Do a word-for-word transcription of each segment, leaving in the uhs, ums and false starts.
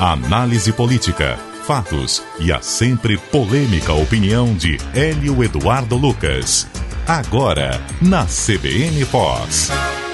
Análise política, fatos e a sempre polêmica opinião de Hélio Eduardo Lucas. Agora, na C B N Foz.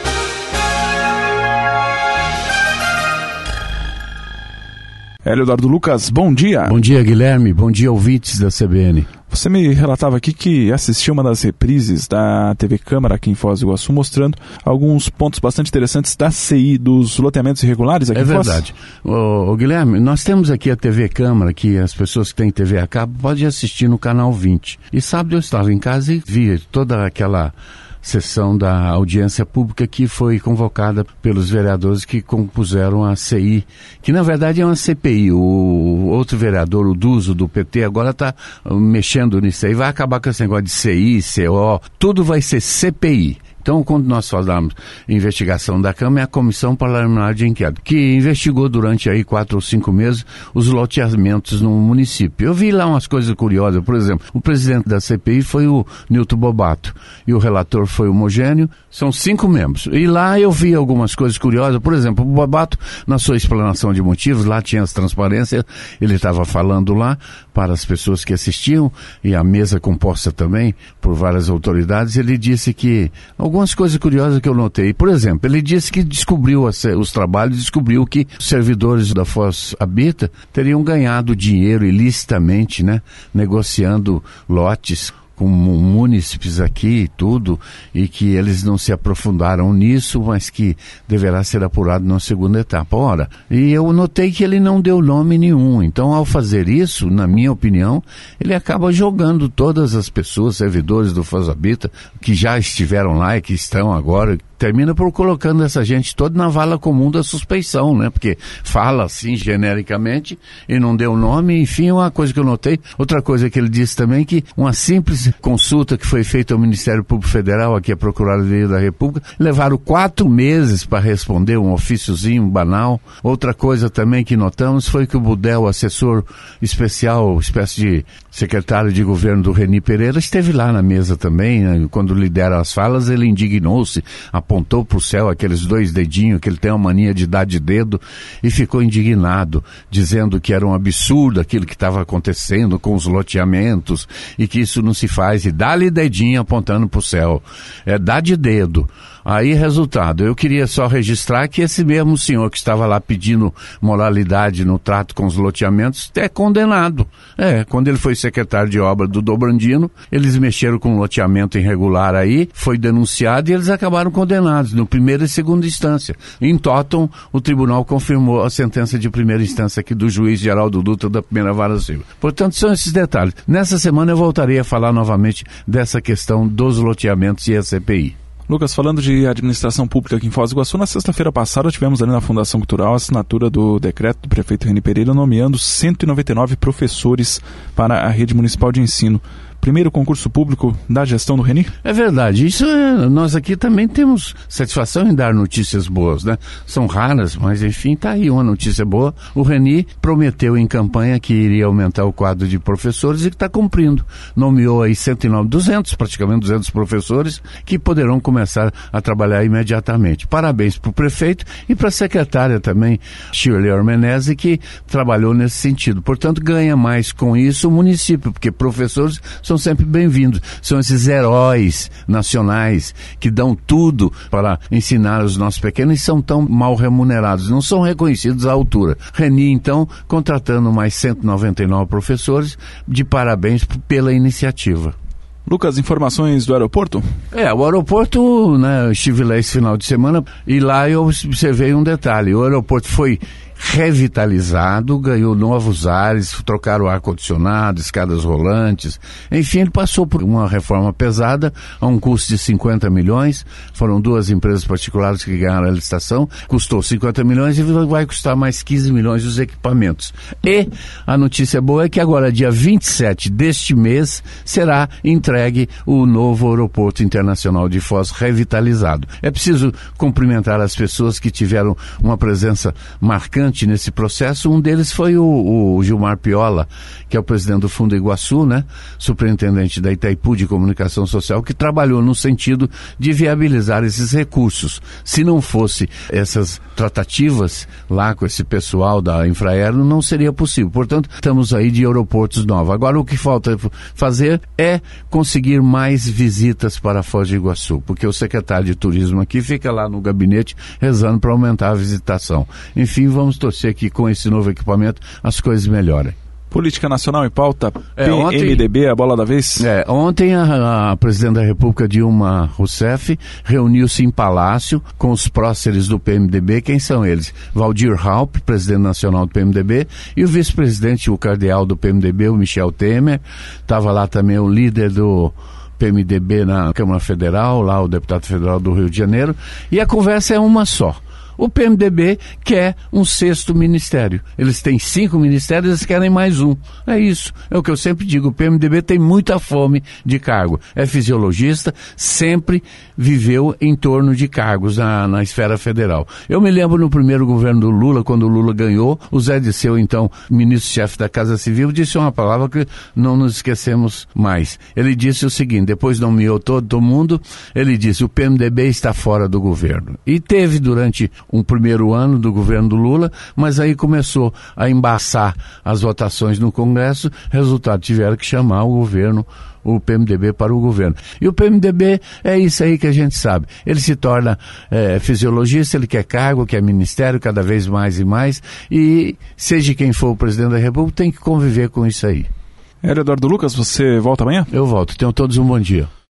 Hélio Eduardo Lucas, bom dia. Bom dia, Guilherme. Bom dia, ouvintes da C B N. Você me relatava aqui que assistiu uma das reprises da T V Câmara aqui em Foz do Iguaçu, mostrando alguns pontos bastante interessantes da C I, dos loteamentos irregulares aqui é em Foz. É verdade. Ô, ô, Guilherme, nós temos aqui a T V Câmara, que as pessoas que têm T V a cabo podem assistir no canal vinte. E sábado eu estava em casa e vi toda aquela sessão da audiência pública que foi convocada pelos vereadores que compuseram a C I, que na verdade é uma C P I. O outro vereador, o Duso, do P T, agora está mexendo nisso aí, vai acabar com esse negócio de C I, C O, tudo vai ser C P I. Então, quando nós falamos investigação da Câmara, é a Comissão Parlamentar de Inquérito, que investigou durante aí quatro ou cinco meses os loteamentos no município. Eu vi lá umas coisas curiosas. Por exemplo, o presidente da C P I foi o Nilton Bobato e o relator foi o Mogênio. São cinco membros. E lá eu vi algumas coisas curiosas. Por exemplo, o Bobato, na sua explanação de motivos, lá tinha as transparências, ele estava falando lá para as pessoas que assistiam, e a mesa composta também por várias autoridades, ele disse que algumas coisas curiosas que eu notei. Por exemplo, ele disse que descobriu os trabalhos, descobriu que os servidores da Foz Habita teriam ganhado dinheiro ilicitamente, né, negociando lotes com munícipes aqui e tudo, e que eles não se aprofundaram nisso, mas que deverá ser apurado na segunda etapa. Ora, e eu notei que ele não deu nome nenhum. Então, ao fazer isso, na minha opinião, ele acaba jogando todas as pessoas, servidores do Foz Habita, que já estiveram lá e que estão agora, termina por colocando essa gente toda na vala comum da suspeição, né? Porque fala assim genericamente e não deu nome. Enfim, uma coisa que eu notei. Outra coisa que ele disse também, que uma simples consulta que foi feita ao Ministério Público Federal, aqui a Procuradoria da República, levaram quatro meses para responder um ofíciozinho banal. Outra coisa também que notamos foi que o Budel, assessor especial, espécie de secretário de governo do Reni Pereira, esteve lá na mesa também, né? Quando lidera as falas, ele indignou-se, apontou para o céu aqueles dois dedinhos, que ele tem uma mania de dar de dedo, e ficou indignado, dizendo que era um absurdo aquilo que estava acontecendo com os loteamentos, e que isso não se faz, e dá-lhe dedinho apontando para o céu. É, dá de dedo. Aí, resultado, eu queria só registrar que esse mesmo senhor que estava lá pedindo moralidade no trato com os loteamentos é condenado. É, quando ele foi secretário de obra do Dobrandino, eles mexeram com um loteamento irregular aí, foi denunciado e eles acabaram condenados no primeira e segunda instância. Em Toton, o tribunal confirmou a sentença de primeira instância aqui do juiz Geraldo Dutra da primeira vara civil. Portanto, são esses detalhes. Nessa semana eu voltarei a falar novamente dessa questão dos loteamentos e a C P I. Lucas, falando de administração pública aqui em Foz do Iguaçu, na sexta-feira passada tivemos ali na Fundação Cultural a assinatura do decreto do prefeito Reni Pereira nomeando cento e noventa e nove professores para a rede municipal de ensino. Primeiro concurso público da gestão do Reni? É verdade, isso é, nós aqui também temos satisfação em dar notícias boas, né? São raras, mas enfim, tá aí uma notícia boa. O Reni prometeu em campanha que iria aumentar o quadro de professores e que está cumprindo. Nomeou aí cento e nove, duzentos, praticamente duzentos professores que poderão começar a trabalhar imediatamente. Parabéns para o prefeito e para a secretária também, Shirley Ormenese, que trabalhou nesse sentido. Portanto, ganha mais com isso o município, porque professores são sempre bem-vindos. São esses heróis nacionais que dão tudo para ensinar os nossos pequenos e são tão mal remunerados, não são reconhecidos à altura. Reni, então, contratando mais cento e noventa e nove professores, de parabéns pela iniciativa. Lucas, informações do aeroporto? É, o aeroporto, né, eu estive lá esse final de semana e lá eu observei um detalhe. O aeroporto foi revitalizado, ganhou novos ares, trocaram o ar-condicionado, escadas rolantes, enfim, ele passou por uma reforma pesada a um custo de cinquenta milhões, foram duas empresas particulares que ganharam a licitação, custou cinquenta milhões e vai custar mais quinze milhões os equipamentos. E a notícia boa é que agora, dia vinte e sete deste mês, será entregue o novo aeroporto internacional de Foz revitalizado. É preciso cumprimentar as pessoas que tiveram uma presença marcante brilhante nesse processo. Um deles foi o, o Gilmar Piola, que é o presidente do Fundo Iguaçu, né? Superintendente da Itaipu de Comunicação Social, que trabalhou no sentido de viabilizar esses recursos. Se não fosse essas tratativas lá com esse pessoal da Infraero, não seria possível. Portanto, estamos aí de aeroportos novos. Agora, o que falta fazer é conseguir mais visitas para Foz do Iguaçu, porque o secretário de Turismo aqui fica lá no gabinete rezando para aumentar a visitação. Enfim, vamos torcer que com esse novo equipamento as coisas melhorem. Política Nacional em pauta, é, P M D B, ontem, a bola da vez? É, ontem a, a presidente da República, Dilma Rousseff, reuniu-se em Palácio com os próceres do P M D B. Quem são eles? Valdir Raupp, presidente nacional do P M D B, e o vice-presidente, o cardeal do P M D B, o Michel Temer. Estava lá também o líder do P M D B na Câmara Federal, lá o deputado federal do Rio de Janeiro, e a conversa é uma só. O P M D B quer um sexto ministério. Eles têm cinco ministérios, eles querem mais um. É isso. É o que eu sempre digo. O P M D B tem muita fome de cargo. É fisiologista, sempre viveu em torno de cargos na, na esfera federal. Eu me lembro no primeiro governo do Lula, quando o Lula ganhou, o Zé Disseu, então ministro-chefe da Casa Civil, disse uma palavra que não nos esquecemos mais. Ele disse o seguinte, depois nomeou todo mundo, ele disse, o P M D B está fora do governo. E teve durante um primeiro ano do governo do Lula, mas aí começou a embaçar as votações no Congresso, resultado, tiveram que chamar o governo, o P M D B para o governo. E o P M D B é isso aí que a gente sabe. Ele se torna é, fisiologista, ele quer cargo, quer ministério, cada vez mais e mais, e seja quem for o presidente da República, tem que conviver com isso aí. Hélio Eduardo Lucas, você volta amanhã? Eu volto. Tenham todos um bom dia.